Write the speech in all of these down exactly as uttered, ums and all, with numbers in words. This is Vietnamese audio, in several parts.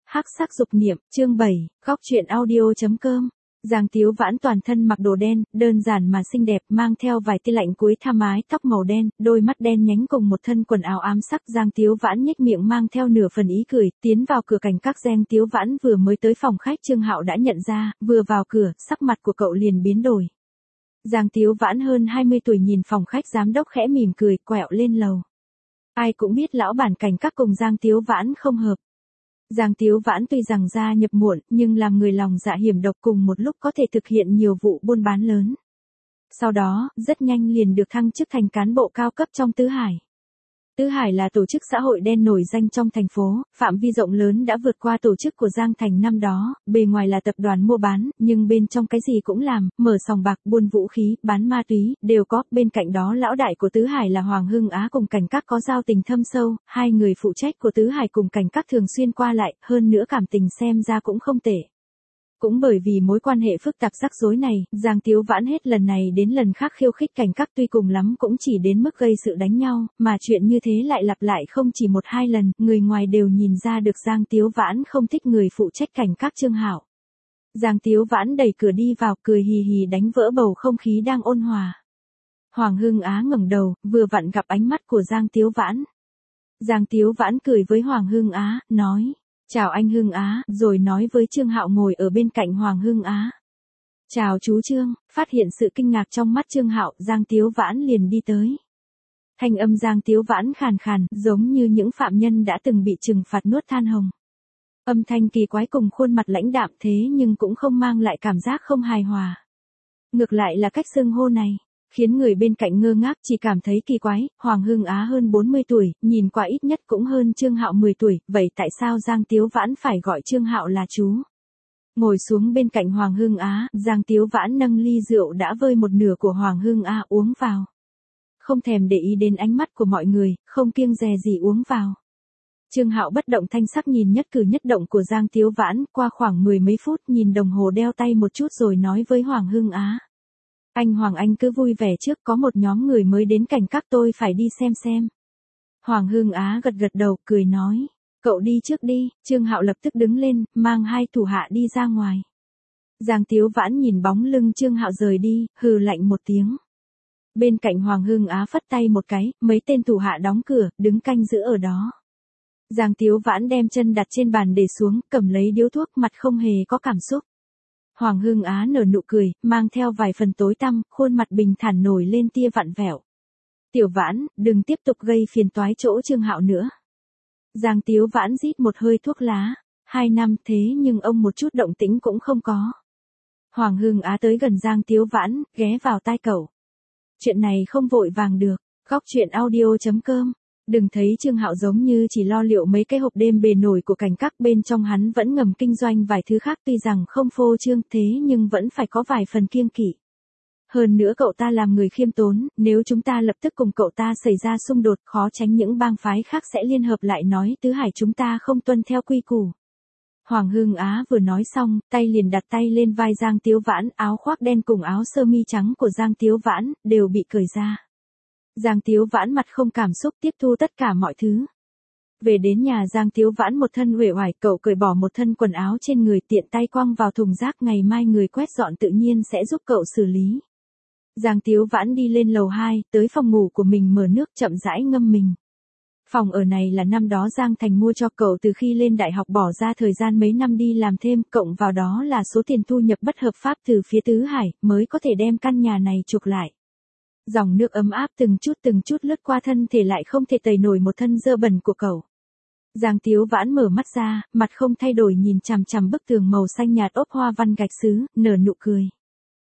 Hắc sắc dục niệm, chương bảy, góc truyện audio.com. Giang Tiếu Vãn toàn thân mặc đồ đen, đơn giản mà xinh đẹp, mang theo vài tia lạnh cuối tha mái tóc màu đen, đôi mắt đen nhánh cùng một thân quần áo ám sắc. Giang Tiếu Vãn nhếch miệng mang theo nửa phần ý cười, tiến vào cửa cảnh các. Giang Tiếu Vãn vừa mới tới phòng khách, Trương Hạo đã nhận ra, vừa vào cửa, sắc mặt của cậu liền biến đổi. Giang Tiếu Vãn hơn hai mươi tuổi nhìn phòng khách giám đốc khẽ mỉm cười, quẹo lên lầu. Ai cũng biết lão bản cảnh các cùng Giang Tiếu Vãn không hợp. Giang Tiếu Vãn tuy rằng gia nhập muộn, nhưng làm người lòng dạ hiểm độc, cùng một lúc có thể thực hiện nhiều vụ buôn bán lớn. Sau đó, rất nhanh liền được thăng chức thành cán bộ cao cấp trong Tứ Hải. Tứ Hải là tổ chức xã hội đen nổi danh trong thành phố, phạm vi rộng lớn đã vượt qua tổ chức của Giang Thành năm đó, bề ngoài là tập đoàn mua bán, nhưng bên trong cái gì cũng làm, mở sòng bạc, buôn vũ khí, bán ma túy, đều có. Bên cạnh đó lão đại của Tứ Hải là Hoàng Hưng Á cùng cảnh các có giao tình thâm sâu, hai người phụ trách của Tứ Hải cùng cảnh các thường xuyên qua lại, hơn nữa cảm tình xem ra cũng không tệ. Cũng bởi vì mối quan hệ phức tạp rắc rối này, Giang Tiếu Vãn hết lần này đến lần khác khiêu khích cảnh các, tuy cùng lắm cũng chỉ đến mức gây sự đánh nhau, mà chuyện như thế lại lặp lại không chỉ một hai lần, người ngoài đều nhìn ra được Giang Tiếu Vãn không thích người phụ trách cảnh các Trương Hạo. Giang Tiếu Vãn đẩy cửa đi vào, cười hì hì đánh vỡ bầu không khí đang ôn hòa. Hoàng Hưng Á ngẩng đầu, vừa vặn gặp ánh mắt của Giang Tiếu Vãn. Giang Tiếu Vãn cười với Hoàng Hưng Á, nói: "Chào anh Hưng Á", rồi nói với Trương Hạo ngồi ở bên cạnh Hoàng Hưng Á: "Chào chú Trương." Phát hiện sự kinh ngạc trong mắt Trương Hạo, Giang Tiếu Vãn liền đi tới. Thanh âm Giang Tiếu Vãn khàn khàn, giống như những phạm nhân đã từng bị trừng phạt nuốt than hồng. Âm thanh kỳ quái cùng khuôn mặt lãnh đạm thế nhưng cũng không mang lại cảm giác không hài hòa. Ngược lại là cách xưng hô này khiến người bên cạnh ngơ ngác, chỉ cảm thấy kỳ quái. Hoàng Hưng Á hơn bốn mươi tuổi, nhìn qua ít nhất cũng hơn Trương Hạo mười tuổi, vậy tại sao Giang Tiếu Vãn phải gọi Trương Hạo là chú? Ngồi xuống bên cạnh Hoàng Hưng Á, Giang Tiếu Vãn nâng ly rượu đã vơi một nửa của Hoàng Hưng Á uống vào. Không thèm để ý đến ánh mắt của mọi người, không kiêng dè gì uống vào. Trương Hạo bất động thanh sắc nhìn nhất cử nhất động của Giang Tiếu Vãn, qua khoảng mười mấy phút nhìn đồng hồ đeo tay một chút rồi nói với Hoàng Hưng Á: "Anh Hoàng, anh cứ vui vẻ trước, có một nhóm người mới đến cảnh các, tôi phải đi xem xem." Hoàng Hưng Á gật gật đầu, cười nói: "Cậu đi trước đi." Trương Hạo lập tức đứng lên, mang hai thủ hạ đi ra ngoài. Giang Tiếu Vãn nhìn bóng lưng Trương Hạo rời đi, hừ lạnh một tiếng. Bên cạnh Hoàng Hưng Á phất tay một cái, mấy tên thủ hạ đóng cửa, đứng canh giữ ở đó. Giang Tiếu Vãn đem chân đặt trên bàn để xuống, cầm lấy điếu thuốc, mặt không hề có cảm xúc. Hoàng Hưng Á nở nụ cười, mang theo vài phần tối tăm, khuôn mặt bình thản nổi lên tia vặn vẹo. "Tiểu Vãn, đừng tiếp tục gây phiền toái chỗ Trương Hạo nữa." Giang Tiếu Vãn rít một hơi thuốc lá. Hai năm thế nhưng ông một chút động tĩnh cũng không có. Hoàng Hưng Á tới gần Giang Tiếu Vãn, ghé vào tai cậu: "Chuyện này không vội vàng được." Góc truyện audio.com. Đừng thấy Trương Hạo giống như chỉ lo liệu mấy cái hộp đêm bề nổi của cảnh các, bên trong hắn vẫn ngầm kinh doanh vài thứ khác, tuy rằng không phô trương thế nhưng vẫn phải có vài phần kiêng kỵ. Hơn nữa cậu ta làm người khiêm tốn, nếu chúng ta lập tức cùng cậu ta xảy ra xung đột, khó tránh những bang phái khác sẽ liên hợp lại nói Tứ Hải chúng ta không tuân theo quy củ. Hoàng Hưng Á vừa nói xong, tay liền đặt tay lên vai Giang Tiếu Vãn, áo khoác đen cùng áo sơ mi trắng của Giang Tiếu Vãn đều bị cởi ra. Giang Tiếu Vãn mặt không cảm xúc tiếp thu tất cả mọi thứ. Về đến nhà, Giang Tiếu Vãn một thân uể oải, cậu cởi bỏ một thân quần áo trên người, tiện tay quăng vào thùng rác, ngày mai người quét dọn tự nhiên sẽ giúp cậu xử lý. Giang Tiếu Vãn đi lên lầu hai, tới phòng ngủ của mình mở nước chậm rãi ngâm mình. Phòng ở này là năm đó Giang Thành mua cho cậu từ khi lên đại học, bỏ ra thời gian mấy năm đi làm thêm, cộng vào đó là số tiền thu nhập bất hợp pháp từ phía Tứ Hải, mới có thể đem căn nhà này chuộc lại. Dòng nước ấm áp từng chút từng chút lướt qua thân thể, lại không thể tẩy nổi một thân dơ bẩn của cậu. Giang Tiếu Vãn mở mắt ra, mặt không thay đổi nhìn chằm chằm bức tường màu xanh nhạt ốp hoa văn gạch sứ, nở nụ cười.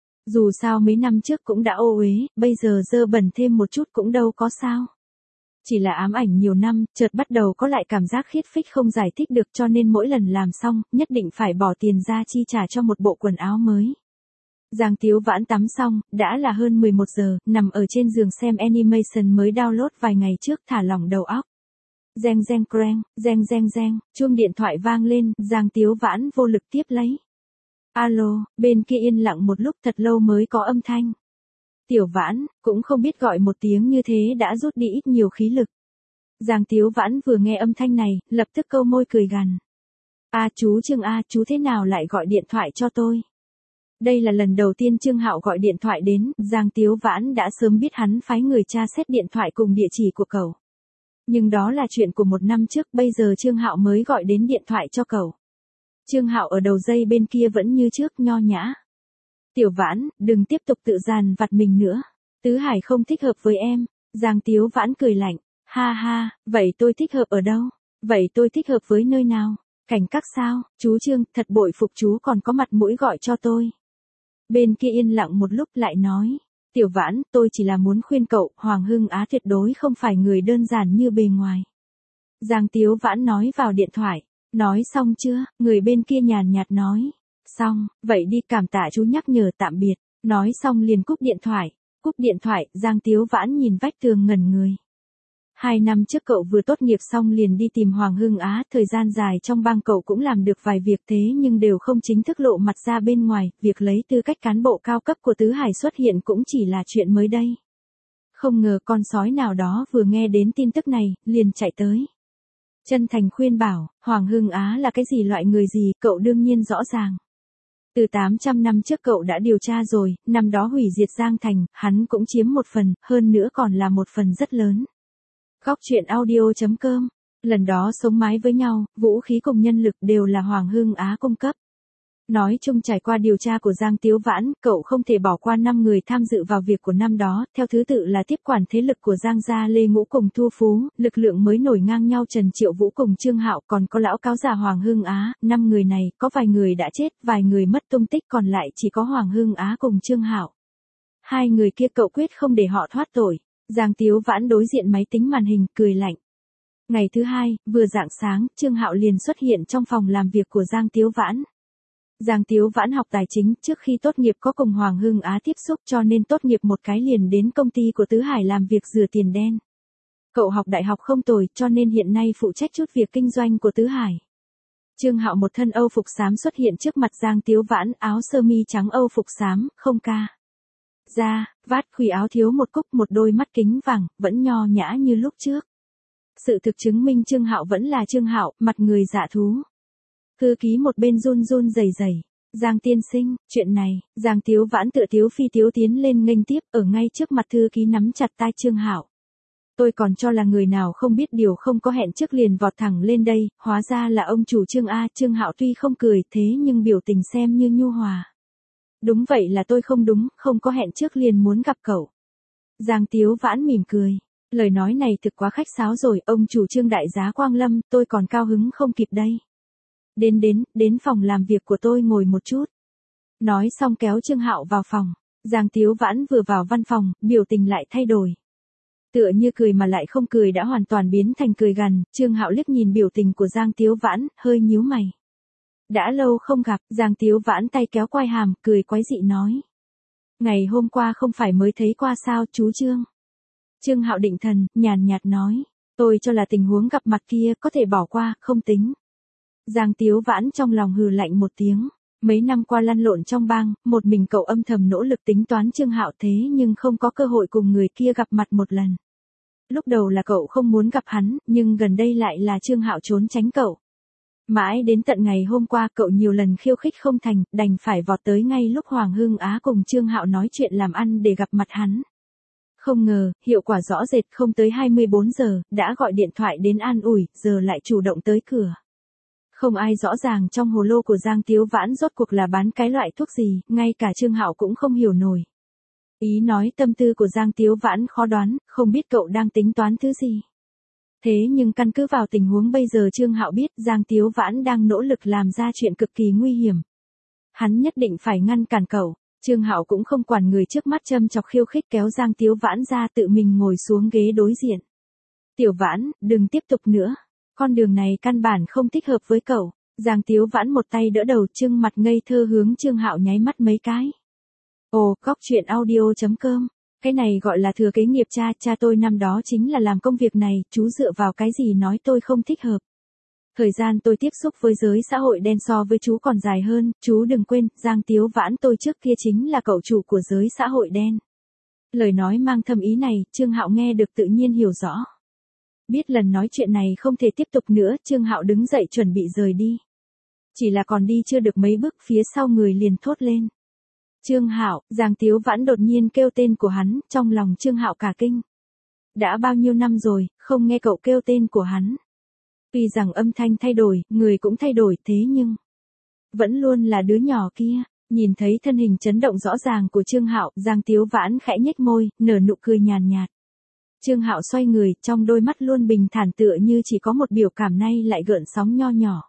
Dù sao mấy năm trước cũng đã ô uế, bây giờ dơ bẩn thêm một chút cũng đâu có sao. Chỉ là ám ảnh nhiều năm, chợt bắt đầu có lại cảm giác khiết phích không giải thích được, cho nên mỗi lần làm xong, nhất định phải bỏ tiền ra chi trả cho một bộ quần áo mới. Giang Tiếu Vãn tắm xong, đã là hơn mười một giờ, nằm ở trên giường xem animation mới download vài ngày trước, thả lỏng đầu óc. Reng reng creng, reng reng reng, chuông điện thoại vang lên, Giang Tiếu Vãn vô lực tiếp lấy. Alo, bên kia yên lặng một lúc thật lâu mới có âm thanh. Tiểu Vãn, cũng không biết gọi một tiếng như thế đã rút đi ít nhiều khí lực. Giang Tiếu Vãn vừa nghe âm thanh này, lập tức câu môi cười gằn. A chú Trương A, chú thế nào lại gọi điện thoại cho tôi? Đây là lần đầu tiên Trương Hạo gọi điện thoại đến, Giang Tiếu Vãn đã sớm biết hắn phái người tra xét điện thoại cùng địa chỉ của cậu. Nhưng đó là chuyện của một năm trước, bây giờ Trương Hạo mới gọi đến điện thoại cho cậu. Trương Hạo ở đầu dây bên kia vẫn như trước, nho nhã. Tiểu Vãn, đừng tiếp tục tự dàn vặt mình nữa. Tứ Hải không thích hợp với em. Giang Tiếu Vãn cười lạnh. Ha ha, vậy tôi thích hợp ở đâu? Vậy tôi thích hợp với nơi nào? Cảnh các sao? Chú Trương, thật bội phục chú còn có mặt mũi gọi cho tôi. Bên kia yên lặng một lúc lại nói. Tiểu Vãn, tôi chỉ là muốn khuyên cậu, Hoàng Hưng Á tuyệt đối không phải người đơn giản như bề ngoài. Giang Tiếu Vãn nói vào điện thoại. Nói xong chưa? Người bên kia nhàn nhạt nói. Xong, vậy đi, cảm tạ chú nhắc nhở, tạm biệt. Nói xong liền cúp điện thoại. Cúp điện thoại, Giang Tiếu Vãn nhìn vách tường ngẩn người. Hai năm trước cậu vừa tốt nghiệp xong liền đi tìm Hoàng Hưng Á, thời gian dài trong bang cậu cũng làm được vài việc thế nhưng đều không chính thức lộ mặt ra bên ngoài, việc lấy tư cách cán bộ cao cấp của Tứ Hải xuất hiện cũng chỉ là chuyện mới đây. Không ngờ con sói nào đó vừa nghe đến tin tức này, liền chạy tới. Chân thành khuyên bảo, Hoàng Hưng Á là cái gì, loại người gì, cậu đương nhiên rõ ràng. Từ tám trăm năm trước cậu đã điều tra rồi, năm đó hủy diệt Giang Thành, hắn cũng chiếm một phần, hơn nữa còn là một phần rất lớn. Góc truyện audio chấm com. Lần đó sống mái với nhau, vũ khí cùng nhân lực đều là Hoàng Hưng Á cung cấp. Nói chung trải qua điều tra của Giang Tiếu Vãn, cậu không thể bỏ qua năm người tham dự vào việc của năm đó, theo thứ tự là tiếp quản thế lực của Giang gia Lê Ngũ cùng Thu Phú, lực lượng mới nổi ngang nhau Trần Triệu Vũ cùng Trương Hạo, còn có lão cáo già Hoàng Hưng Á, năm người này, có vài người đã chết, vài người mất tung tích, còn lại chỉ có Hoàng Hưng Á cùng Trương Hạo. Hai người kia cậu quyết không để họ thoát tội. Giang Tiếu Vãn đối diện máy tính màn hình, cười lạnh. Ngày thứ hai, vừa rạng sáng, Trương Hạo liền xuất hiện trong phòng làm việc của Giang Tiếu Vãn. Giang Tiếu Vãn học tài chính, trước khi tốt nghiệp có cùng Hoàng Hưng Á tiếp xúc cho nên tốt nghiệp một cái liền đến công ty của Tứ Hải làm việc rửa tiền đen. Cậu học đại học không tồi cho nên hiện nay phụ trách chút việc kinh doanh của Tứ Hải. Trương Hạo một thân Âu phục xám xuất hiện trước mặt Giang Tiếu Vãn, áo sơ mi trắng Âu phục xám, không ca. Ra, vát khuỷu áo thiếu một cúc, một đôi mắt kính vàng, vẫn nho nhã như lúc trước. Sự thực chứng minh Trương Hạo vẫn là Trương Hạo, mặt người dạ thú. Thư ký một bên run run rẩy rẩy. Giang tiên sinh, chuyện này, Giang Tiếu Vãn tựa Tiếu Phi Tiếu tiến lên nghênh tiếp, ở ngay trước mặt thư ký nắm chặt tai Trương Hạo. Tôi còn cho là người nào không biết điều không có hẹn trước liền vọt thẳng lên đây, hóa ra là ông chủ Trương A. Trương Hạo tuy không cười thế nhưng biểu tình xem như nhu hòa. Đúng vậy, là tôi không đúng, không có hẹn trước liền muốn gặp cậu. Giang Tiếu Vãn mỉm cười. Lời nói này thực quá khách sáo rồi, ông chủ Trương đại giá Quang Lâm, tôi còn cao hứng không kịp đây. Đến đến, đến phòng làm việc của tôi ngồi một chút. Nói xong kéo Trương Hạo vào phòng. Giang Tiếu Vãn vừa vào văn phòng, biểu tình lại thay đổi. Tựa như cười mà lại không cười đã hoàn toàn biến thành cười gằn, Trương Hạo liếc nhìn biểu tình của Giang Tiếu Vãn, hơi nhíu mày. Đã lâu không gặp, Giang Tiếu Vãn tay kéo quai hàm, cười quái dị nói. Ngày hôm qua không phải mới thấy qua sao, chú Trương. Trương Hạo định thần, nhàn nhạt nói. Tôi cho là tình huống gặp mặt kia, có thể bỏ qua, không tính. Giang Tiếu Vãn trong lòng hừ lạnh một tiếng. Mấy năm qua lăn lộn trong bang, một mình cậu âm thầm nỗ lực tính toán Trương Hạo thế nhưng không có cơ hội cùng người kia gặp mặt một lần. Lúc đầu là cậu không muốn gặp hắn, nhưng gần đây lại là Trương Hạo trốn tránh cậu. Mãi đến tận ngày hôm qua cậu nhiều lần khiêu khích không thành, đành phải vọt tới ngay lúc Hoàng Hưng Á cùng Trương Hạo nói chuyện làm ăn để gặp mặt hắn. Không ngờ, hiệu quả rõ rệt, không tới hai mươi bốn giờ, đã gọi điện thoại đến an ủi, giờ lại chủ động tới cửa. Không ai rõ ràng trong hồ lô của Giang Tiếu Vãn rốt cuộc là bán cái loại thuốc gì, ngay cả Trương Hạo cũng không hiểu nổi. Ý nói tâm tư của Giang Tiếu Vãn khó đoán, không biết cậu đang tính toán thứ gì. Thế nhưng căn cứ vào tình huống bây giờ Trương Hạo biết Giang Tiếu Vãn đang nỗ lực làm ra chuyện cực kỳ nguy hiểm. Hắn nhất định phải ngăn cản cậu. Trương Hạo cũng không quản người trước mắt châm chọc khiêu khích, kéo Giang Tiếu Vãn ra tự mình ngồi xuống ghế đối diện. Tiểu Vãn, đừng tiếp tục nữa. Con đường này căn bản không thích hợp với cậu. Giang Tiếu Vãn một tay đỡ đầu, trưng mặt ngây thơ hướng Trương Hạo nháy mắt mấy cái. Ồ, góc truyện audio chấm com. Cái này gọi là thừa kế nghiệp cha, cha tôi năm đó chính là làm công việc này, chú dựa vào cái gì nói tôi không thích hợp. Thời gian tôi tiếp xúc với giới xã hội đen so với chú còn dài hơn, chú đừng quên, Giang Tiếu Vãn tôi trước kia chính là cậu chủ của giới xã hội đen. Lời nói mang thâm ý này, Trương Hạo nghe được tự nhiên hiểu rõ. Biết lần nói chuyện này không thể tiếp tục nữa, Trương Hạo đứng dậy chuẩn bị rời đi. Chỉ là còn đi chưa được mấy bước phía sau người liền thốt lên. Trương Hạo, Giang Tiếu Vãn đột nhiên kêu tên của hắn, trong lòng Trương Hạo cả kinh. Đã bao nhiêu năm rồi, không nghe cậu kêu tên của hắn. Tuy rằng âm thanh thay đổi, người cũng thay đổi thế nhưng vẫn luôn là đứa nhỏ kia. Nhìn thấy thân hình chấn động rõ ràng của Trương Hạo, Giang Tiếu Vãn khẽ nhếch môi, nở nụ cười nhàn nhạt. Trương Hạo xoay người, trong đôi mắt luôn bình thản tựa như chỉ có một biểu cảm nay lại gợn sóng nho nhỏ.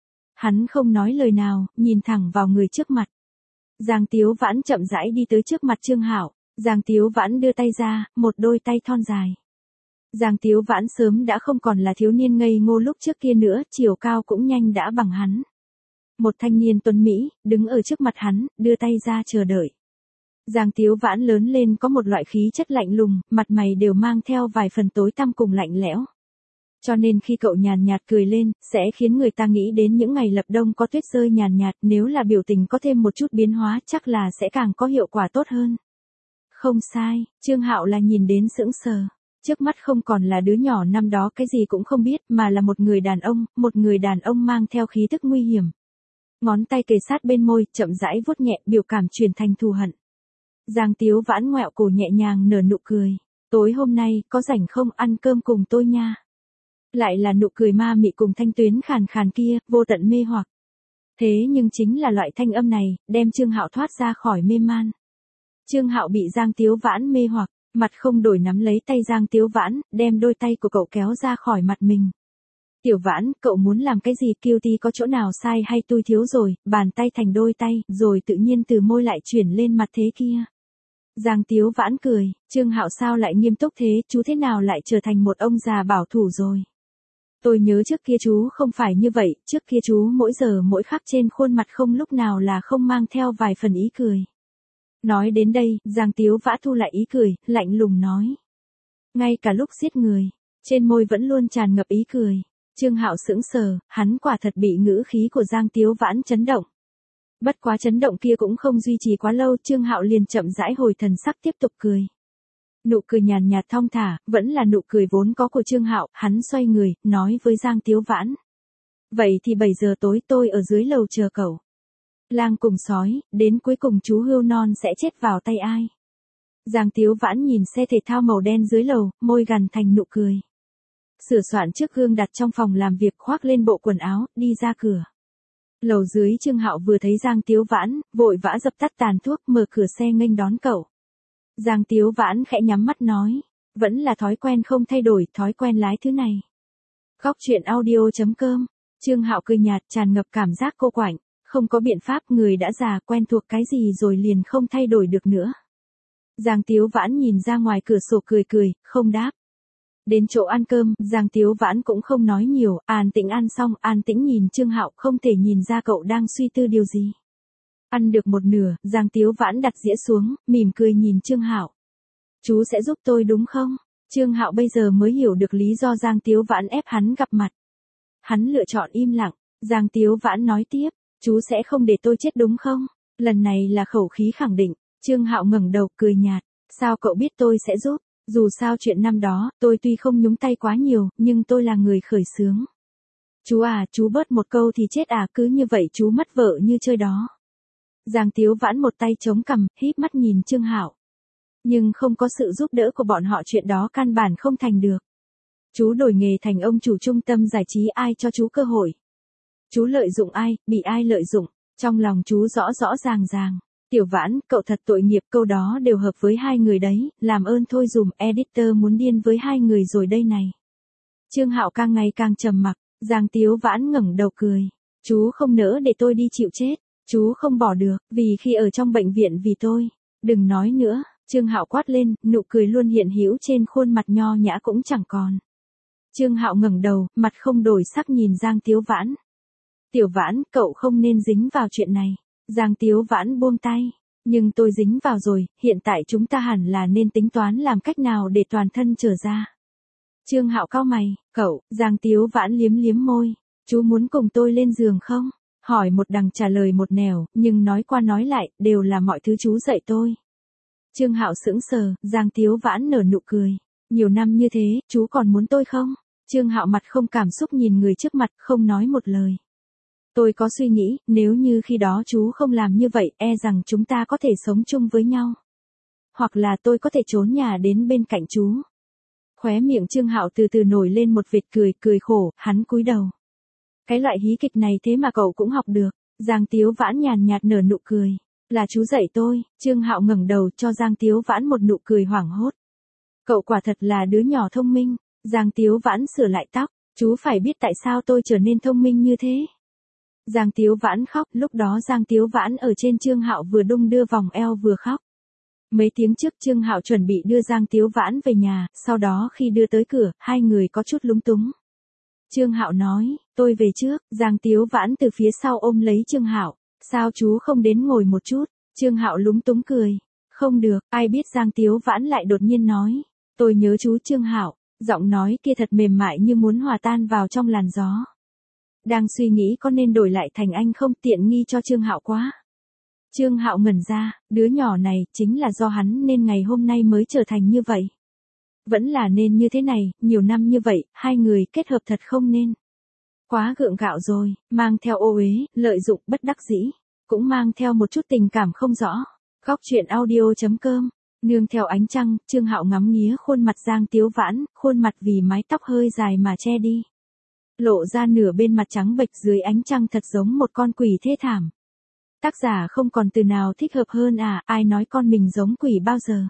Hắn không nói lời nào, nhìn thẳng vào người trước mặt. Giang Tiếu Vãn chậm rãi đi tới trước mặt Trương Hạo, Giang Tiếu Vãn đưa tay ra, một đôi tay thon dài. Giang Tiếu Vãn sớm đã không còn là thiếu niên ngây ngô lúc trước kia nữa, chiều cao cũng nhanh đã bằng hắn. Một thanh niên tuấn Mỹ, đứng ở trước mặt hắn, đưa tay ra chờ đợi. Giang Tiếu Vãn lớn lên có một loại khí chất lạnh lùng, mặt mày đều mang theo vài phần tối tăm cùng lạnh lẽo. Cho nên khi cậu nhàn nhạt cười lên, sẽ khiến người ta nghĩ đến những ngày lập đông có tuyết rơi nhàn nhạt, nếu là biểu tình có thêm một chút biến hóa chắc là sẽ càng có hiệu quả tốt hơn. Không sai, Trương Hạo là nhìn đến sững sờ. Trước mắt không còn là đứa nhỏ năm đó cái gì cũng không biết, mà là một người đàn ông, một người đàn ông mang theo khí tức nguy hiểm. Ngón tay kề sát bên môi, chậm rãi vuốt nhẹ, biểu cảm truyền thành thù hận. Giang Tiếu Vãn ngoẹo cổ nhẹ nhàng nở nụ cười. Tối hôm nay, có rảnh không ăn cơm cùng tôi nha. Lại là nụ cười ma mị cùng thanh tuyến khàn khàn kia, vô tận mê hoặc. Thế nhưng chính là loại thanh âm này, đem Trương Hạo thoát ra khỏi mê man. Trương Hạo bị Giang Tiếu Vãn mê hoặc, mặt không đổi nắm lấy tay Giang Tiếu Vãn, đem đôi tay của cậu kéo ra khỏi mặt mình. Tiểu Vãn, cậu muốn làm cái gì? Kiêu Ti có chỗ nào sai hay tôi thiếu rồi? Bàn tay thành đôi tay, rồi tự nhiên từ môi lại chuyển lên mặt thế kia. Giang Tiếu Vãn cười, Trương Hạo sao lại nghiêm túc thế, chú thế nào lại trở thành một ông già bảo thủ rồi? Tôi nhớ trước kia chú không phải như vậy, trước kia chú mỗi giờ mỗi khắc trên khuôn mặt không lúc nào là không mang theo vài phần ý cười. Nói đến đây, Giang Tiếu Vãn thu lại ý cười, lạnh lùng nói. Ngay cả lúc giết người, trên môi vẫn luôn tràn ngập ý cười. Trương Hạo sững sờ, hắn quả thật bị ngữ khí của Giang Tiếu Vãn chấn động. Bất quá chấn động kia cũng không duy trì quá lâu, Trương Hạo liền chậm rãi hồi thần sắc tiếp tục cười. Nụ cười nhàn nhạt thong thả, vẫn là nụ cười vốn có của Trương Hạo, hắn xoay người, nói với Giang Tiếu Vãn. Vậy thì bảy giờ tối tôi ở dưới lầu chờ cậu. Lang cùng sói, đến cuối cùng chú hươu non sẽ chết vào tay ai? Giang Tiếu Vãn nhìn xe thể thao màu đen dưới lầu, môi gằn thành nụ cười. Sửa soạn trước gương đặt trong phòng làm việc, khoác lên bộ quần áo, đi ra cửa. Lầu dưới Trương Hạo vừa thấy Giang Tiếu Vãn, vội vã dập tắt tàn thuốc, mở cửa xe nghênh đón cậu. Giang Tiếu Vãn khẽ nhắm mắt nói, vẫn là thói quen không thay đổi, thói quen lái thứ này. Góc truyện audio chấm com, Trương Hạo cười nhạt tràn ngập cảm giác cô quạnh, không có biện pháp, người đã già quen thuộc cái gì rồi liền không thay đổi được nữa. Giang Tiếu Vãn nhìn ra ngoài cửa sổ cười cười, không đáp. Đến chỗ ăn cơm, Giang Tiếu Vãn cũng không nói nhiều, an tĩnh ăn xong, an tĩnh nhìn Trương Hạo, không thể nhìn ra cậu đang suy tư điều gì. Ăn được một nửa, Giang Tiếu Vãn đặt dĩa xuống, mỉm cười nhìn Trương Hạo. Chú sẽ giúp tôi đúng không? Trương Hạo bây giờ mới hiểu được lý do Giang Tiếu Vãn ép hắn gặp mặt. Hắn lựa chọn im lặng, Giang Tiếu Vãn nói tiếp, chú sẽ không để tôi chết đúng không? Lần này là khẩu khí khẳng định, Trương Hạo ngẩng đầu cười nhạt, sao cậu biết tôi sẽ giúp? Dù sao chuyện năm đó, tôi tuy không nhúng tay quá nhiều, nhưng tôi là người khởi xướng. Chú à, chú bớt một câu thì chết à, cứ như vậy chú mất vợ như chơi đó. Giang Tiếu Vãn một tay chống cằm, híp mắt nhìn Trương Hạo. Nhưng không có sự giúp đỡ của bọn họ chuyện đó căn bản không thành được. Chú đổi nghề thành ông chủ trung tâm giải trí, ai cho chú cơ hội? Chú lợi dụng ai, bị ai lợi dụng? Trong lòng chú rõ rõ ràng ràng. Tiểu Vãn, cậu thật tội nghiệp, câu đó đều hợp với hai người đấy, làm ơn thôi dùm, editor muốn điên với hai người rồi đây này. Trương Hạo càng ngày càng trầm mặc, Giang Tiếu Vãn ngẩng đầu cười. Chú không nỡ để tôi đi chịu chết, chú không bỏ được, vì khi ở trong bệnh viện vì tôi. Đừng nói nữa, Trương Hạo quát lên, nụ cười luôn hiện hữu trên khuôn mặt nho nhã cũng chẳng còn. Trương Hạo ngẩng đầu, mặt không đổi sắc nhìn Giang Tiếu Vãn. Tiểu Vãn, cậu không nên dính vào chuyện này. Giang Tiếu Vãn buông tay. Nhưng tôi dính vào rồi, hiện tại chúng ta hẳn là nên tính toán làm cách nào để toàn thân trở ra. Trương Hạo cau mày, cậu, Giang Tiếu Vãn liếm liếm môi. Chú muốn cùng tôi lên giường không? Hỏi một đằng trả lời một nẻo, nhưng nói qua nói lại, đều là mọi thứ chú dạy tôi. Trương Hạo sững sờ, Giang Tiếu Vãn nở nụ cười. Nhiều năm như thế, chú còn muốn tôi không? Trương Hạo mặt không cảm xúc nhìn người trước mặt, không nói một lời. Tôi có suy nghĩ, nếu như khi đó chú không làm như vậy, e rằng chúng ta có thể sống chung với nhau. Hoặc là tôi có thể trốn nhà đến bên cạnh chú. Khóe miệng Trương Hạo từ từ nổi lên một vệt cười, cười khổ, hắn cúi đầu. Cái loại hí kịch này thế mà cậu cũng học được. Giang Tiếu Vãn nhàn nhạt nở nụ cười. Là chú dạy tôi. Trương Hạo ngẩng đầu cho Giang Tiếu Vãn một nụ cười hoảng hốt. Cậu quả thật là đứa nhỏ thông minh. Giang Tiếu Vãn sửa lại tóc. Chú phải biết tại sao tôi trở nên thông minh như thế. Giang Tiếu Vãn khóc, lúc đó Giang Tiếu Vãn ở trên Trương Hạo vừa đung đưa vòng eo vừa khóc. Mấy tiếng trước Trương Hạo chuẩn bị đưa Giang Tiếu Vãn về nhà, sau đó khi đưa tới cửa, hai người có chút lúng túng. Trương Hạo nói, tôi về trước. Giang Tiếu Vãn từ phía sau ôm lấy Trương Hạo, sao chú không đến ngồi một chút? Trương Hạo lúng túng cười, không được, ai biết Giang Tiếu Vãn lại đột nhiên nói, tôi nhớ chú Trương Hạo, giọng nói kia thật mềm mại như muốn hòa tan vào trong làn gió. Đang suy nghĩ có nên đổi lại thành anh không, tiện nghi cho Trương Hạo quá. Trương Hạo ngẩn ra, đứa nhỏ này chính là do hắn nên ngày hôm nay mới trở thành như vậy. Vẫn là nên như thế này, nhiều năm như vậy, hai người kết hợp thật không nên. Quá gượng gạo rồi, mang theo ô uế, lợi dụng, bất đắc dĩ, cũng mang theo một chút tình cảm không rõ. Góc truyện audio chấm com, nương theo ánh trăng, Trương Hạo ngắm nghía khuôn mặt Giang Tiếu Vãn, khuôn mặt vì mái tóc hơi dài mà che đi. Lộ ra nửa bên mặt trắng bệch dưới ánh trăng thật giống một con quỷ thê thảm. Tác giả không còn từ nào thích hợp hơn à, ai nói con mình giống quỷ bao giờ.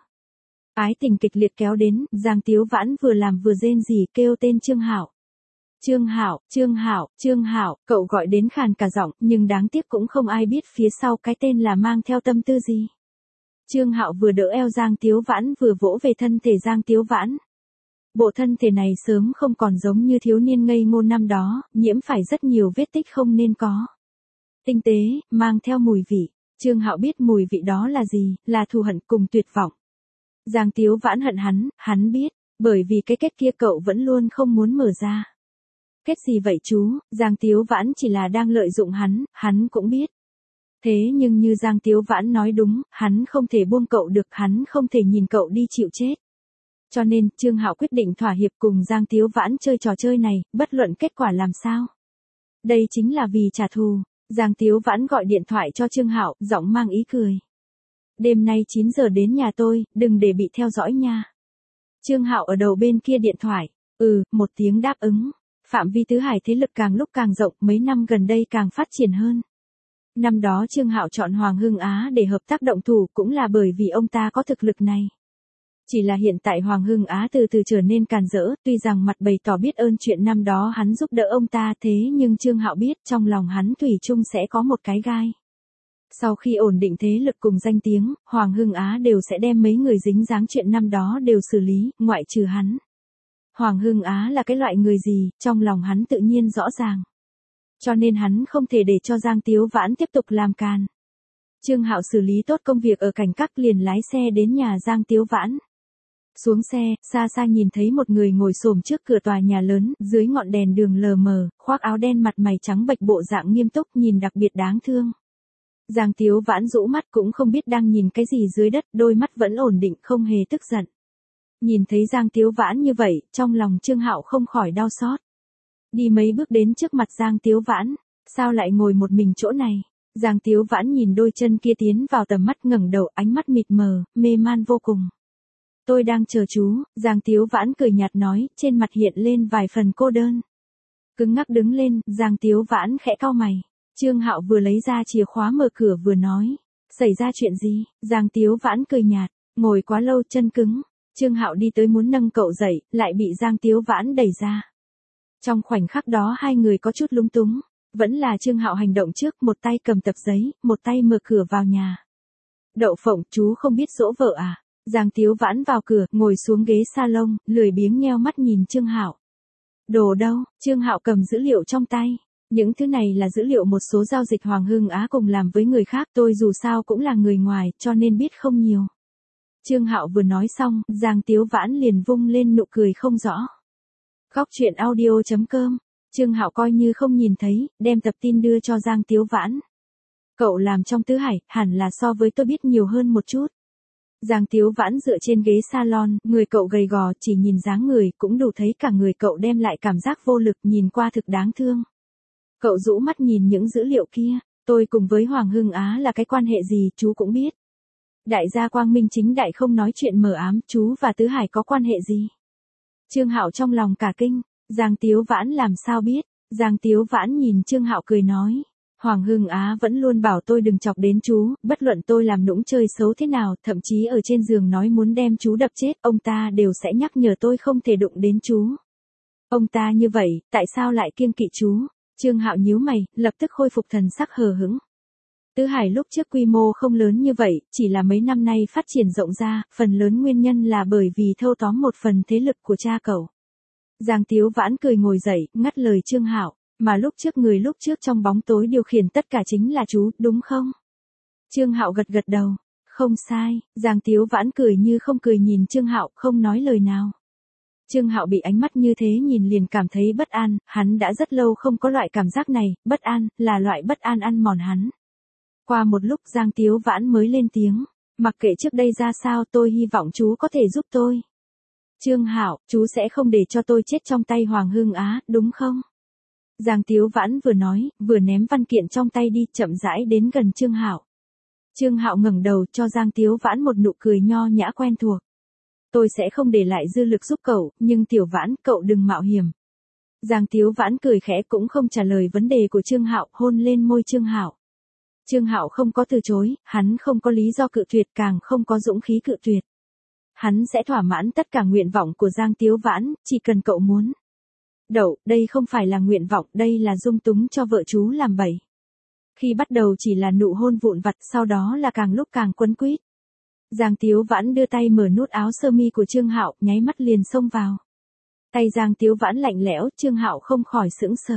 Ái tình kịch liệt kéo đến, Giang Tiếu Vãn vừa làm vừa rên rỉ kêu tên Trương Hạo. Trương Hạo, Trương Hạo, Trương Hạo, cậu gọi đến khàn cả giọng, nhưng đáng tiếc cũng không ai biết phía sau cái tên là mang theo tâm tư gì. Trương Hạo vừa đỡ eo Giang Tiếu Vãn vừa vỗ về thân thể Giang Tiếu Vãn. Bộ thân thể này sớm không còn giống như thiếu niên ngây ngô năm đó, nhiễm phải rất nhiều vết tích không nên có. Tinh tế, mang theo mùi vị. Trương Hạo biết mùi vị đó là gì, là thù hận cùng tuyệt vọng. Giang Tiếu Vãn hận hắn, hắn biết, bởi vì cái kết kia cậu vẫn luôn không muốn mở ra. Kết gì vậy chú? Giang Tiếu Vãn chỉ là đang lợi dụng hắn, hắn cũng biết. Thế nhưng như Giang Tiếu Vãn nói đúng, hắn không thể buông cậu được, hắn không thể nhìn cậu đi chịu chết. Cho nên, Trương Hạo quyết định thỏa hiệp cùng Giang Tiếu Vãn chơi trò chơi này, bất luận kết quả làm sao. Đây chính là vì trả thù. Giang Tiếu Vãn gọi điện thoại cho Trương Hạo, giọng mang ý cười. Đêm nay chín giờ đến nhà tôi, đừng để bị theo dõi nha. Trương Hạo ở đầu bên kia điện thoại. Ừ, một tiếng đáp ứng. Phạm vi tứ hải thế lực càng lúc càng rộng, mấy năm gần đây càng phát triển hơn. Năm đó Trương Hạo chọn Hoàng Hưng Á để hợp tác động thủ cũng là bởi vì ông ta có thực lực này. Chỉ là hiện tại Hoàng Hưng Á từ từ trở nên càn rỡ, tuy rằng mặt bày tỏ biết ơn chuyện năm đó hắn giúp đỡ ông ta, thế nhưng Trương Hạo biết trong lòng hắn thủy chung sẽ có một cái gai. Sau khi ổn định thế lực cùng danh tiếng, Hoàng Hưng Á đều sẽ đem mấy người dính dáng chuyện năm đó đều xử lý, ngoại trừ hắn. Hoàng Hưng Á là cái loại người gì, trong lòng hắn tự nhiên rõ ràng. Cho nên hắn không thể để cho Giang Tiếu Vãn tiếp tục làm càn. Trương Hạo xử lý tốt công việc ở cảnh các liền lái xe đến nhà Giang Tiếu Vãn. Xuống xe, xa xa nhìn thấy một người ngồi xổm trước cửa tòa nhà lớn, dưới ngọn đèn đường lờ mờ, khoác áo đen mặt mày trắng bệch bộ dạng nghiêm túc nhìn đặc biệt đáng thương. Giang Tiếu Vãn rũ mắt cũng không biết đang nhìn cái gì dưới đất, đôi mắt vẫn ổn định không hề tức giận. Nhìn thấy Giang Tiếu Vãn như vậy, trong lòng Trương Hạo không khỏi đau xót. Đi mấy bước đến trước mặt Giang Tiếu Vãn, sao lại ngồi một mình chỗ này? Giang Tiếu Vãn nhìn đôi chân kia tiến vào tầm mắt, ngẩng đầu, ánh mắt mịt mờ, mê man vô cùng. Tôi đang chờ chú. Giang Tiếu Vãn cười nhạt nói, trên mặt hiện lên vài phần cô đơn. Cứng ngắc đứng lên, Giang Tiếu Vãn khẽ cau mày. Trương Hạo vừa lấy ra chìa khóa mở cửa vừa nói, xảy ra chuyện gì? Giang Tiếu Vãn cười nhạt, ngồi quá lâu chân cứng. Trương Hạo đi tới muốn nâng cậu dậy, lại bị Giang Tiếu Vãn đẩy ra. Trong khoảnh khắc đó hai người có chút lúng túng, vẫn là Trương Hạo hành động trước, một tay cầm tập giấy, một tay mở cửa vào nhà. Đậu phộng, chú không biết dỗ vợ à? Giang Tiếu Vãn vào cửa, ngồi xuống ghế salon, lười biếng nheo mắt nhìn Trương Hạo. Đồ đâu? Trương Hạo cầm dữ liệu trong tay. Những thứ này là dữ liệu một số giao dịch Hoàng Hưng Á cùng làm với người khác, tôi dù sao cũng là người ngoài, cho nên biết không nhiều. Trương Hạo vừa nói xong, Giang Tiếu Vãn liền vung lên nụ cười không rõ. Góc truyện audio chấm com, Trương Hạo coi như không nhìn thấy, đem tập tin đưa cho Giang Tiếu Vãn. Cậu làm trong tứ hải, hẳn là so với tôi biết nhiều hơn một chút. Giang Tiếu Vãn dựa trên ghế salon, người cậu gầy gò, chỉ nhìn dáng người cũng đủ thấy cả người cậu đem lại cảm giác vô lực, nhìn qua thực đáng thương. Cậu rũ mắt nhìn những dữ liệu kia, tôi cùng với Hoàng Hưng Á là cái quan hệ gì chú cũng biết. Đại gia quang minh chính đại không nói chuyện mờ ám, chú và Tứ Hải có quan hệ gì? Trương Hạo trong lòng cả kinh, Giang Tiếu Vãn làm sao biết? Giang Tiếu Vãn nhìn Trương Hạo cười nói, Hoàng Hưng Á vẫn luôn bảo tôi đừng chọc đến chú, bất luận tôi làm nũng chơi xấu thế nào, thậm chí ở trên giường nói muốn đem chú đập chết, ông ta đều sẽ nhắc nhở tôi không thể đụng đến chú. Ông ta như vậy, tại sao lại kiêng kỵ chú? Trương Hạo nhíu mày, lập tức khôi phục thần sắc hờ hững. Tứ Hải lúc trước quy mô không lớn như vậy, chỉ là mấy năm nay phát triển rộng ra, phần lớn nguyên nhân là bởi vì thâu tóm một phần thế lực của cha cậu. Giang Tiếu Vãn cười ngồi dậy, ngắt lời Trương Hạo, mà lúc trước người lúc trước trong bóng tối điều khiển tất cả chính là chú, đúng không? Trương Hạo gật gật đầu, không sai. Giang Tiếu Vãn cười như không cười nhìn Trương Hạo, không nói lời nào. Trương Hạo bị ánh mắt như thế nhìn liền cảm thấy bất an, hắn đã rất lâu không có loại cảm giác này, bất an, là loại bất an ăn mòn hắn. Qua một lúc Giang Tiếu Vãn mới lên tiếng, mặc kệ trước đây ra sao tôi hy vọng chú có thể giúp tôi. Trương Hạo, chú sẽ không để cho tôi chết trong tay Hoàng Hưng Á, đúng không? Giang Tiếu Vãn vừa nói, vừa ném văn kiện trong tay đi, chậm rãi đến gần Trương Hạo. Trương Hạo ngẩng đầu cho Giang Tiếu Vãn một nụ cười nho nhã quen thuộc. Tôi sẽ không để lại dư lực giúp cậu, nhưng Tiểu Vãn, cậu đừng mạo hiểm. Giang Tiếu Vãn cười khẽ cũng không trả lời vấn đề của Trương Hạo, hôn lên môi Trương Hạo. Trương Hạo không có từ chối, hắn không có lý do cự tuyệt, càng không có dũng khí cự tuyệt. Hắn sẽ thỏa mãn tất cả nguyện vọng của Giang Tiếu Vãn, chỉ cần cậu muốn. Đậu, đây không phải là nguyện vọng, đây là dung túng cho vợ chú làm bậy. Khi bắt đầu chỉ là nụ hôn vụn vặt, sau đó là càng lúc càng quấn quýt. Giang Tiếu Vãn đưa tay mở nút áo sơ mi của Trương Hạo, nháy mắt liền xông vào. Tay Giang Tiếu Vãn lạnh lẽo, Trương Hạo không khỏi sững sờ.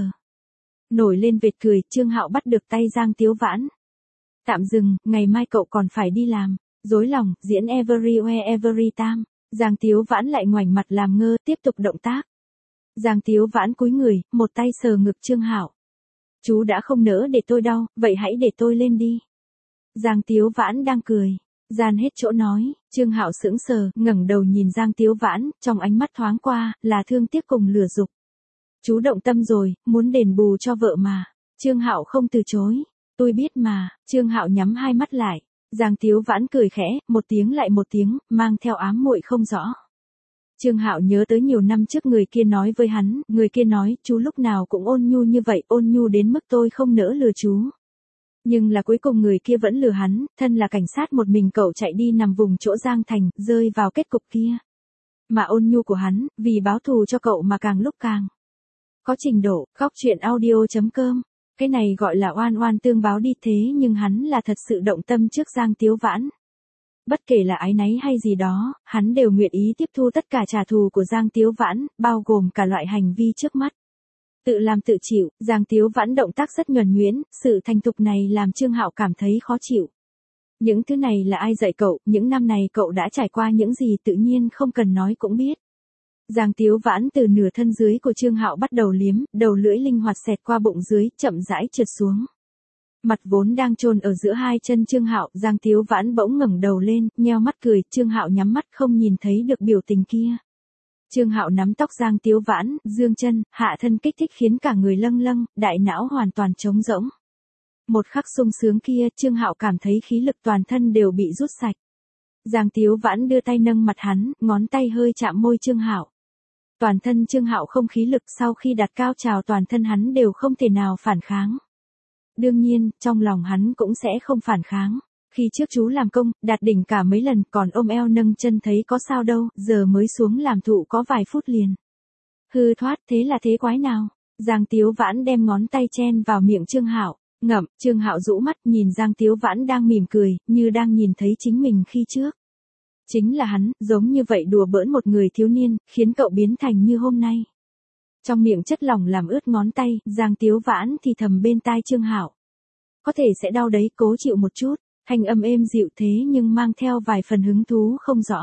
Nổi lên vệt cười, Trương Hạo bắt được tay Giang Tiếu Vãn. Tạm dừng, ngày mai cậu còn phải đi làm. Dối lòng, diễn everywhere every time. Giang Tiếu Vãn lại ngoảnh mặt làm ngơ, tiếp tục động tác. Giang Tiếu Vãn cúi người, một tay sờ ngực Trương Hạo. Chú đã không nỡ để tôi đau, vậy hãy để tôi lên đi. Giang Tiếu Vãn đang cười, gian hết chỗ nói, Trương Hạo sững sờ, ngẩng đầu nhìn Giang Tiếu Vãn, trong ánh mắt thoáng qua, là thương tiếc cùng lửa dục. Chú động tâm rồi, muốn đền bù cho vợ mà. Trương Hạo không từ chối. Tôi biết mà. Trương Hạo nhắm hai mắt lại. Giang Tiếu Vãn cười khẽ, một tiếng lại một tiếng, mang theo ám muội không rõ. Trương Hạo nhớ tới nhiều năm trước người kia nói với hắn, người kia nói, chú lúc nào cũng ôn nhu như vậy, ôn nhu đến mức tôi không nỡ lừa chú. Nhưng là cuối cùng người kia vẫn lừa hắn, thân là cảnh sát một mình cậu chạy đi nằm vùng chỗ Giang Thành, rơi vào kết cục kia. Mà ôn nhu của hắn, vì báo thù cho cậu mà càng lúc càng có trình độ. Góc truyện audio chấm com. Cái này gọi là oan oan tương báo đi, thế nhưng hắn là thật sự động tâm trước Giang Tiếu Vãn. Bất kể là áy náy hay gì đó, hắn đều nguyện ý tiếp thu tất cả trả thù của Giang Tiếu Vãn, bao gồm cả loại hành vi trước mắt. Tự làm tự chịu, Giang Tiếu Vãn động tác rất nhuần nhuyễn, sự thành thục này làm Trương Hạo cảm thấy khó chịu. Những thứ này là ai dạy cậu, những năm này cậu đã trải qua những gì tự nhiên không cần nói cũng biết. Giang Tiếu Vãn từ nửa thân dưới của Trương Hạo bắt đầu liếm, đầu lưỡi linh hoạt xẹt qua bụng dưới, chậm rãi trượt xuống. Mặt vốn đang chôn ở giữa hai chân Trương Hạo, Giang Tiếu Vãn bỗng ngẩng đầu lên, nheo mắt cười, Trương Hạo nhắm mắt không nhìn thấy được biểu tình kia. Trương Hạo nắm tóc Giang Tiếu Vãn, dương chân, hạ thân kích thích khiến cả người lâng lâng, đại não hoàn toàn trống rỗng. Một khắc sung sướng kia, Trương Hạo cảm thấy khí lực toàn thân đều bị rút sạch. Giang Tiếu Vãn đưa tay nâng mặt hắn, ngón tay hơi chạm môi Trương Hạo. Toàn thân Trương Hạo không khí lực, sau khi đạt cao trào toàn thân hắn đều không thể nào phản kháng. Đương nhiên, trong lòng hắn cũng sẽ không phản kháng. Khi trước chú làm công, đạt đỉnh cả mấy lần, còn ôm eo nâng chân thấy có sao đâu, giờ mới xuống làm thụ có vài phút liền. Hư thoát, thế là thế quái nào? Giang Tiếu Vãn đem ngón tay chen vào miệng Trương Hạo, ngậm, Trương Hạo rũ mắt nhìn Giang Tiếu Vãn đang mỉm cười, như đang nhìn thấy chính mình khi trước. Chính là hắn, giống như vậy đùa bỡn một người thiếu niên, khiến cậu biến thành như hôm nay. Trong miệng chất lỏng làm ướt ngón tay, Giang Tiếu Vãn thì thầm bên tai Trương Hạo. Có thể sẽ đau đấy, cố chịu một chút, thanh âm êm dịu thế nhưng mang theo vài phần hứng thú không rõ.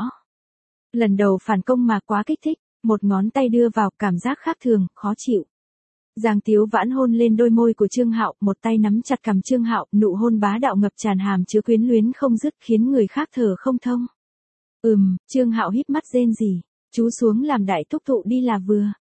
Lần đầu phản công mà quá kích thích, một ngón tay đưa vào, cảm giác khác thường, khó chịu. Giang Tiếu Vãn hôn lên đôi môi của Trương Hạo, một tay nắm chặt cằm Trương Hạo, nụ hôn bá đạo ngập tràn hàm chứa quyến luyến không dứt khiến người khác thở không thông. Ừm, Trương Hạo híp mắt rên rỉ, chú xuống làm đại thúc thụ đi là vừa.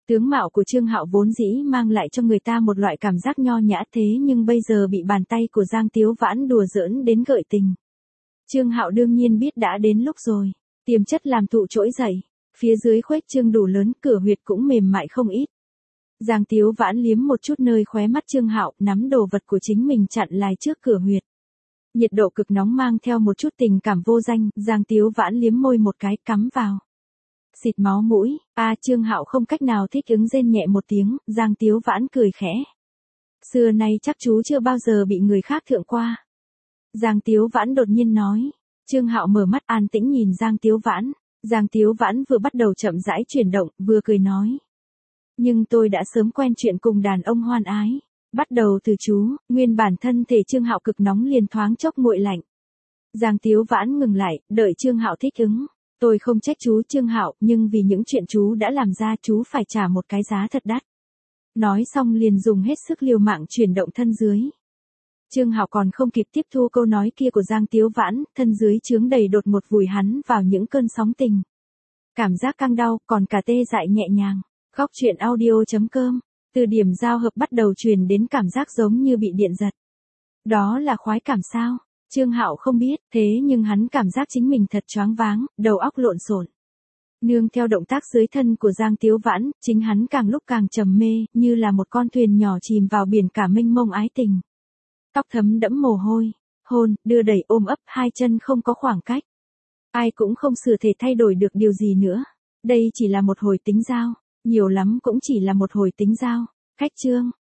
Tướng mạo của Trương Hạo vốn dĩ mang lại cho người ta một loại cảm giác nho nhã, thế nhưng bây giờ bị bàn tay của Giang Tiếu Vãn đùa giỡn đến gợi tình. Trương Hạo đương nhiên biết đã đến lúc rồi, tiềm chất làm thụ trỗi dậy, phía dưới khuếch trương đủ lớn, cửa huyệt cũng mềm mại không ít. Giang Tiếu Vãn liếm một chút nơi khóe mắt Trương Hạo, nắm đồ vật của chính mình chặn lại trước cửa huyệt. Nhiệt độ cực nóng mang theo một chút tình cảm vô danh, Giang Tiếu Vãn liếm môi một cái, cắm vào. Xịt máu mũi, a Trương Hạo không cách nào thích ứng rên nhẹ một tiếng, Giang Tiếu Vãn cười khẽ. Xưa nay chắc chú chưa bao giờ bị người khác thượng qua. Giang Tiếu Vãn đột nhiên nói. Trương Hạo mở mắt an tĩnh nhìn Giang Tiếu Vãn. Giang Tiếu Vãn vừa bắt đầu chậm rãi chuyển động, vừa cười nói. Nhưng tôi đã sớm quen chuyện cùng đàn ông hoan ái. Bắt đầu từ chú, nguyên bản thân thể Trương Hạo cực nóng liền thoáng chốc nguội lạnh. Giang Tiếu Vãn ngừng lại, đợi Trương Hạo thích ứng. Tôi không trách chú Trương Hạo, nhưng vì những chuyện chú đã làm ra chú phải trả một cái giá thật đắt. Nói xong liền dùng hết sức liều mạng chuyển động thân dưới. Trương Hạo còn không kịp tiếp thu câu nói kia của Giang Tiếu Vãn, thân dưới chướng đầy đột một vùi hắn vào những cơn sóng tình. Cảm giác căng đau, còn cả tê dại nhẹ nhàng. Góc truyện audio chấm com, từ điểm giao hợp bắt đầu truyền đến cảm giác giống như bị điện giật. Đó là khoái cảm sao? Trương Hạo không biết, thế nhưng hắn cảm giác chính mình thật choáng váng, đầu óc lộn xộn. Nương theo động tác dưới thân của Giang Tiếu Vãn, chính hắn càng lúc càng trầm mê, như là một con thuyền nhỏ chìm vào biển cả mênh mông ái tình. Tóc thấm đẫm mồ hôi, hôn, đưa đẩy ôm ấp, hai chân không có khoảng cách. Ai cũng không sửa thể thay đổi được điều gì nữa. Đây chỉ là một hồi tính giao, nhiều lắm cũng chỉ là một hồi tính giao. Khách chương.